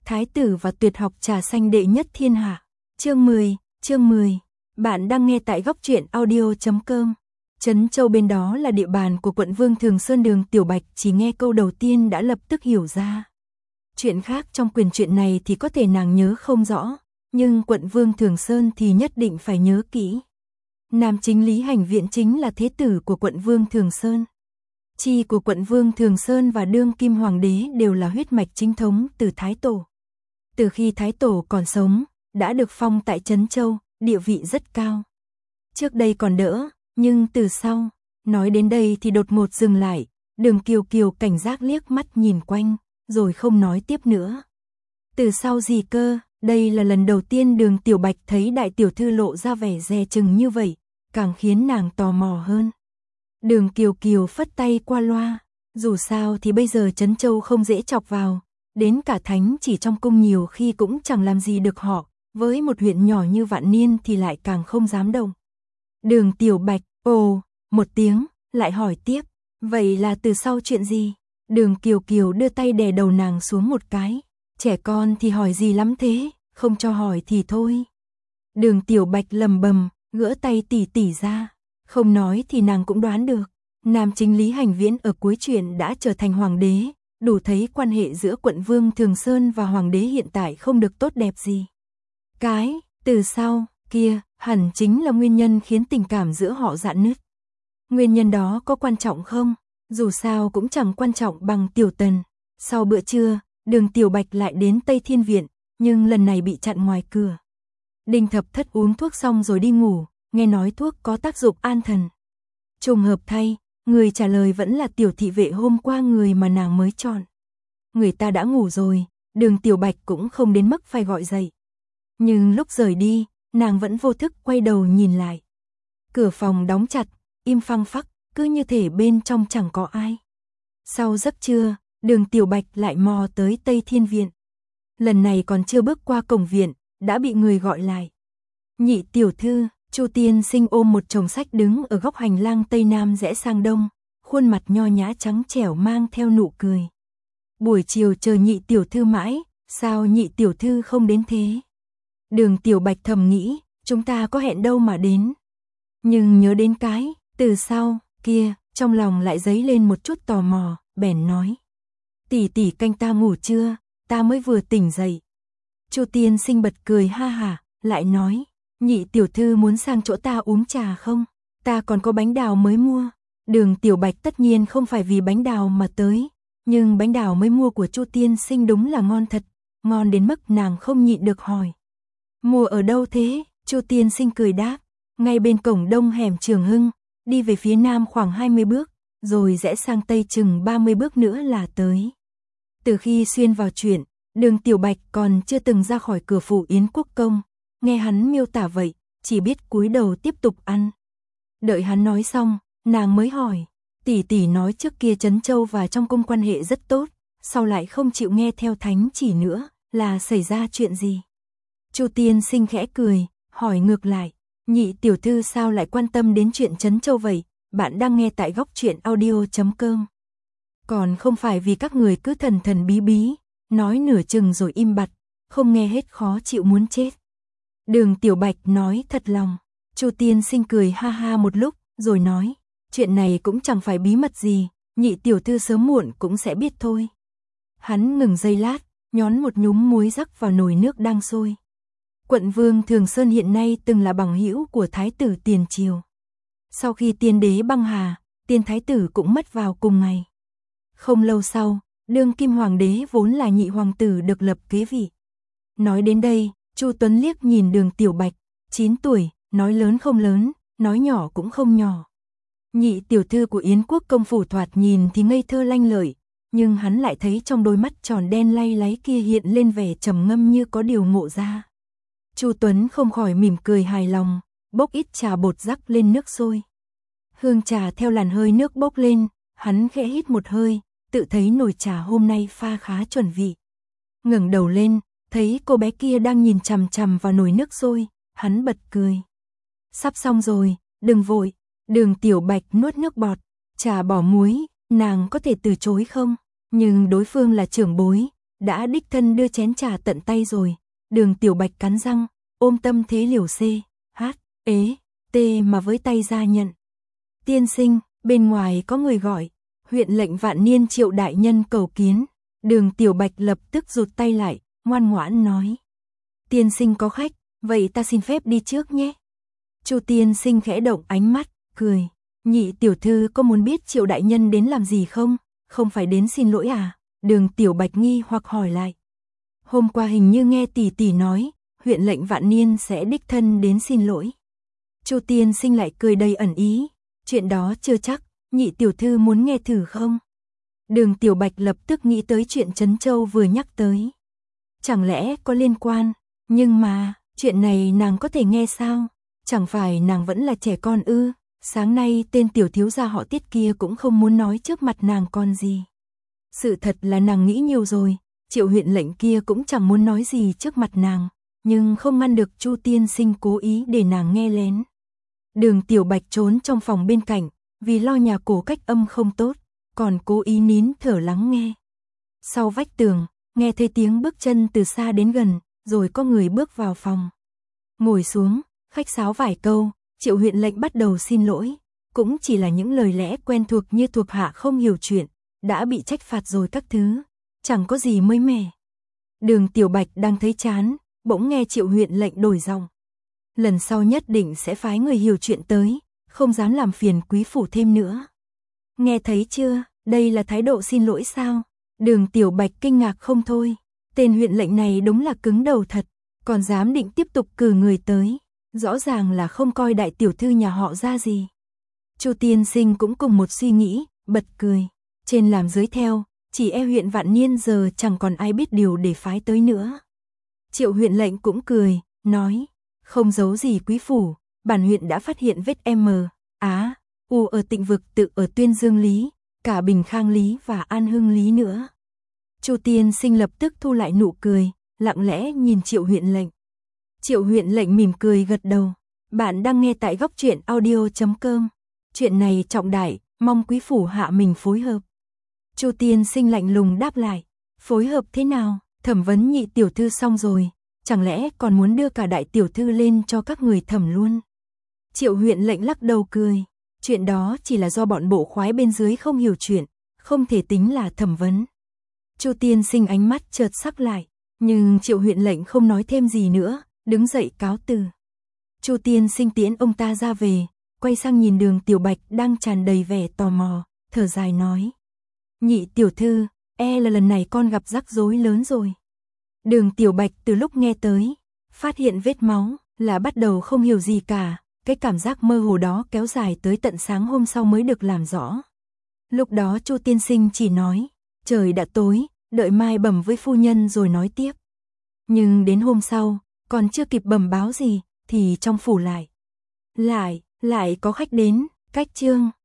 Thái tử và tuyệt học trà xanh đệ nhất thiên hạ. Chương 10. Bạn đang nghe tại góc truyện audio.com. Trấn Châu bên đó là địa bàn của quận Vương Thường Sơn. Đường Tiểu Bạch chỉ nghe câu đầu tiên đã lập tức hiểu ra. Chuyện khác trong quyển truyện này thì có thể nàng nhớ không rõ, nhưng quận Vương Thường Sơn thì nhất định phải nhớ kỹ. Nam chính Lý Hành Viễn chính là thế tử của quận Vương Thường Sơn. Chi của quận Vương Thường Sơn và đương kim hoàng đế đều là huyết mạch chính thống từ Thái Tổ. Từ khi Thái Tổ còn sống, đã được phong tại Trấn Châu, địa vị rất cao. Trước đây còn đỡ, nhưng từ sau, nói đến đây thì đột ngột dừng lại, Đường Kiều Kiều cảnh giác liếc mắt nhìn quanh, rồi không nói tiếp nữa. Từ sau gì cơ, đây là lần đầu tiên Đường Tiểu Bạch thấy đại tiểu thư lộ ra vẻ dè chừng như vậy, càng khiến nàng tò mò hơn. Đường Kiều Kiều phất tay qua loa, dù sao thì bây giờ Trấn Châu không dễ chọc vào, đến cả thánh chỉ trong cung nhiều khi cũng chẳng làm gì được họ, với một huyện nhỏ như Vạn Niên thì lại càng không dám động. Đường Tiểu Bạch, ồ, một tiếng, lại hỏi tiếp, vậy là từ sau chuyện gì? Đường Kiều Kiều đưa tay đè đầu nàng xuống một cái, trẻ con thì hỏi gì lắm thế, không cho hỏi thì thôi. Đường Tiểu Bạch lầm bầm, gỡ tay tỉ tỉ ra, không nói thì nàng cũng đoán được. Nam chính Lý Hành Viễn ở cuối truyện đã trở thành hoàng đế, đủ thấy quan hệ giữa quận Vương Thường Sơn và hoàng đế hiện tại không được tốt đẹp gì. Cái, từ sau, kia, hẳn chính là nguyên nhân khiến tình cảm giữa họ rạn nứt. Nguyên nhân đó có quan trọng không? Dù sao cũng chẳng quan trọng bằng Tiểu Tần. Sau bữa trưa, Đường Tiểu Bạch lại đến Tây Thiên Viện, nhưng lần này bị chặn ngoài cửa. Đinh Thập Thất uống thuốc xong rồi đi ngủ, nghe nói thuốc có tác dụng an thần. Trùng hợp thay, người trả lời vẫn là tiểu thị vệ hôm qua người mà nàng mới chọn. Người ta đã ngủ rồi, Đường Tiểu Bạch cũng không đến mức phải gọi dậy. Nhưng lúc rời đi, nàng vẫn vô thức quay đầu nhìn lại. Cửa phòng đóng chặt, im phăng phắc, cứ như thể bên trong chẳng có ai. Sau giấc trưa, Đường Tiểu Bạch lại mò tới Tây Thiên Viện. Lần này còn chưa bước qua cổng viện, đã bị người gọi lại. Nhị tiểu thư, Chu tiên sinh ôm một chồng sách đứng ở góc hành lang Tây Nam rẽ sang Đông, khuôn mặt nho nhã trắng trẻo mang theo nụ cười. Buổi chiều chờ nhị tiểu thư mãi, sao nhị tiểu thư không đến thế? Đường Tiểu Bạch thầm nghĩ, chúng ta có hẹn đâu mà đến. Nhưng nhớ đến cái, từ sau, kia, trong lòng lại dấy lên một chút tò mò, bèn nói. Tỷ tỷ canh ta ngủ chưa, ta mới vừa tỉnh dậy. Chu tiên sinh bật cười ha hả, lại nói, nhị tiểu thư muốn sang chỗ ta uống trà không? Ta còn có bánh đào mới mua. Đường Tiểu Bạch tất nhiên không phải vì bánh đào mà tới, nhưng bánh đào mới mua của Chu tiên sinh đúng là ngon thật, ngon đến mức nàng không nhịn được hỏi. Mua ở đâu thế? Chu tiên sinh cười đáp, ngay bên cổng đông hẻm Trường Hưng, đi về phía nam khoảng 20 bước, rồi rẽ sang tây chừng 30 bước nữa là tới. Từ khi xuyên vào chuyện, Đường Tiểu Bạch còn chưa từng ra khỏi cửa phủ Yến Quốc Công, nghe hắn miêu tả vậy, chỉ biết cúi đầu tiếp tục ăn. Đợi hắn nói xong, nàng mới hỏi, tỷ tỷ nói trước kia Trấn Châu và trong cung quan hệ rất tốt, sau lại không chịu nghe theo thánh chỉ nữa, là xảy ra chuyện gì? Chu tiên sinh khẽ cười, hỏi ngược lại, nhị tiểu thư sao lại quan tâm đến chuyện Trấn Châu vậy? Bạn đang nghe tại góc truyện audio.com. Còn không phải vì các người cứ thần thần bí bí, nói nửa chừng rồi im bặt, không nghe hết khó chịu muốn chết. Đường Tiểu Bạch nói thật lòng. Chu tiên sinh cười ha ha một lúc, rồi nói, chuyện này cũng chẳng phải bí mật gì, nhị tiểu thư sớm muộn cũng sẽ biết thôi. Hắn ngừng giây lát, nhón một nhúm muối rắc vào nồi nước đang sôi. Quận Vương Thường Sơn hiện nay từng là bằng hữu của Thái tử tiền triều. Sau khi tiên đế băng hà, tiên thái tử cũng mất vào cùng ngày. Không lâu sau, đương kim hoàng đế vốn là nhị hoàng tử được lập kế vị. Nói đến đây, Chu Tuấn liếc nhìn Đường Tiểu Bạch, 9 tuổi, nói lớn không lớn, nói nhỏ cũng không nhỏ. Nhị tiểu thư của Yến Quốc công phủ thoạt nhìn thì ngây thơ lanh lợi, nhưng hắn lại thấy trong đôi mắt tròn đen lay láy kia hiện lên vẻ trầm ngâm như có điều ngộ ra. Chu Tuấn không khỏi mỉm cười hài lòng, bốc ít trà bột rắc lên nước sôi. Hương trà theo làn hơi nước bốc lên, hắn khẽ hít một hơi, tự thấy nồi trà hôm nay pha khá chuẩn vị. Ngẩng đầu lên, thấy cô bé kia đang nhìn chằm chằm vào nồi nước sôi, hắn bật cười. Sắp xong rồi, đừng vội. Đường Tiểu Bạch nuốt nước bọt, trà bỏ muối, nàng có thể từ chối không? Nhưng đối phương là trưởng bối, đã đích thân đưa chén trà tận tay rồi. Đường Tiểu Bạch cắn răng, ôm tâm thế liều CHT mà với tay ra nhận. Tiên sinh, bên ngoài có người gọi, huyện lệnh Vạn Niên Triệu đại nhân cầu kiến. Đường Tiểu Bạch lập tức rụt tay lại, ngoan ngoãn nói. Tiên sinh có khách, vậy ta xin phép đi trước nhé. Chu tiên sinh khẽ động ánh mắt, cười. Nhị tiểu thư có muốn biết Triệu đại nhân đến làm gì không? Không phải đến xin lỗi à? Đường Tiểu Bạch nghi hoặc hỏi lại. Hôm qua hình như nghe tỷ tỷ nói, huyện lệnh Vạn Niên sẽ đích thân đến xin lỗi. Chu tiên sinh lại cười đầy ẩn ý. Chuyện đó chưa chắc, nhị tiểu thư muốn nghe thử không? Đường Tiểu Bạch lập tức nghĩ tới chuyện Trấn Châu vừa nhắc tới. Chẳng lẽ có liên quan? Nhưng mà, chuyện này nàng có thể nghe sao? Chẳng phải nàng vẫn là trẻ con ư? Sáng nay tên tiểu thiếu gia họ Tiết kia cũng không muốn nói trước mặt nàng con gì. Sự thật là nàng nghĩ nhiều rồi, Triệu huyện lệnh kia cũng chẳng muốn nói gì trước mặt nàng, nhưng không ngăn được Chu tiên sinh cố ý để nàng nghe lén. Đường Tiểu Bạch trốn trong phòng bên cạnh, vì lo nhà cổ cách âm không tốt, còn cố ý nín thở lắng nghe. Sau vách tường, nghe thấy tiếng bước chân từ xa đến gần, rồi có người bước vào phòng. Ngồi xuống, khách sáo vài câu, Triệu huyện lệnh bắt đầu xin lỗi, cũng chỉ là những lời lẽ quen thuộc như thuộc hạ không hiểu chuyện, đã bị trách phạt rồi các thứ, chẳng có gì mới mẻ. Đường Tiểu Bạch đang thấy chán, bỗng nghe Triệu huyện lệnh đổi giọng. Lần sau nhất định sẽ phái người hiểu chuyện tới, không dám làm phiền quý phủ thêm nữa. Nghe thấy chưa, đây là thái độ xin lỗi sao? Đường Tiểu Bạch kinh ngạc không thôi, tên huyện lệnh này đúng là cứng đầu thật, còn dám định tiếp tục cử người tới, rõ ràng là không coi đại tiểu thư nhà họ ra gì. Chu tiên sinh cũng cùng một suy nghĩ, bật cười, trên làm dưới theo, chỉ e huyện Vạn Niên giờ chẳng còn ai biết điều để phái tới nữa. Triệu huyện lệnh cũng cười, nói, không giấu gì quý phủ, bản huyện đã phát hiện vết U ở Tịnh Vực tự ở Tuyên Dương Lý, cả Bình Khang Lý và An Hưng Lý nữa. Chu tiên sinh lập tức thu lại nụ cười, lặng lẽ nhìn Triệu huyện lệnh. Triệu huyện lệnh mỉm cười gật đầu. Bạn đang nghe tại góc truyện audio.com. Chuyện này trọng đại, mong quý phủ hạ mình phối hợp. Chu tiên sinh lạnh lùng đáp lại. Phối hợp thế nào? Thẩm vấn nhị tiểu thư xong rồi, chẳng lẽ còn muốn đưa cả đại tiểu thư lên cho các người thẩm luôn? Triệu huyện lệnh lắc đầu cười. Chuyện đó chỉ là do bọn bộ khoái bên dưới không hiểu chuyện, không thể tính là thẩm vấn. Chu tiên sinh ánh mắt chợt sắc lại, nhưng Triệu huyện lệnh không nói thêm gì nữa, đứng dậy cáo từ. Chu tiên sinh tiễn ông ta ra về, quay sang nhìn Đường Tiểu Bạch đang tràn đầy vẻ tò mò, thở dài nói. Nhị tiểu thư, e là lần này con gặp rắc rối lớn rồi. Đường Tiểu Bạch từ lúc nghe tới, phát hiện vết máu, là bắt đầu không hiểu gì cả, cái cảm giác mơ hồ đó kéo dài tới tận sáng hôm sau mới được làm rõ. Lúc đó Chu tiên sinh chỉ nói, trời đã tối, đợi mai bẩm với phu nhân rồi nói tiếp. Nhưng đến hôm sau, còn chưa kịp bẩm báo gì, thì trong phủ lại có khách đến, cách chương.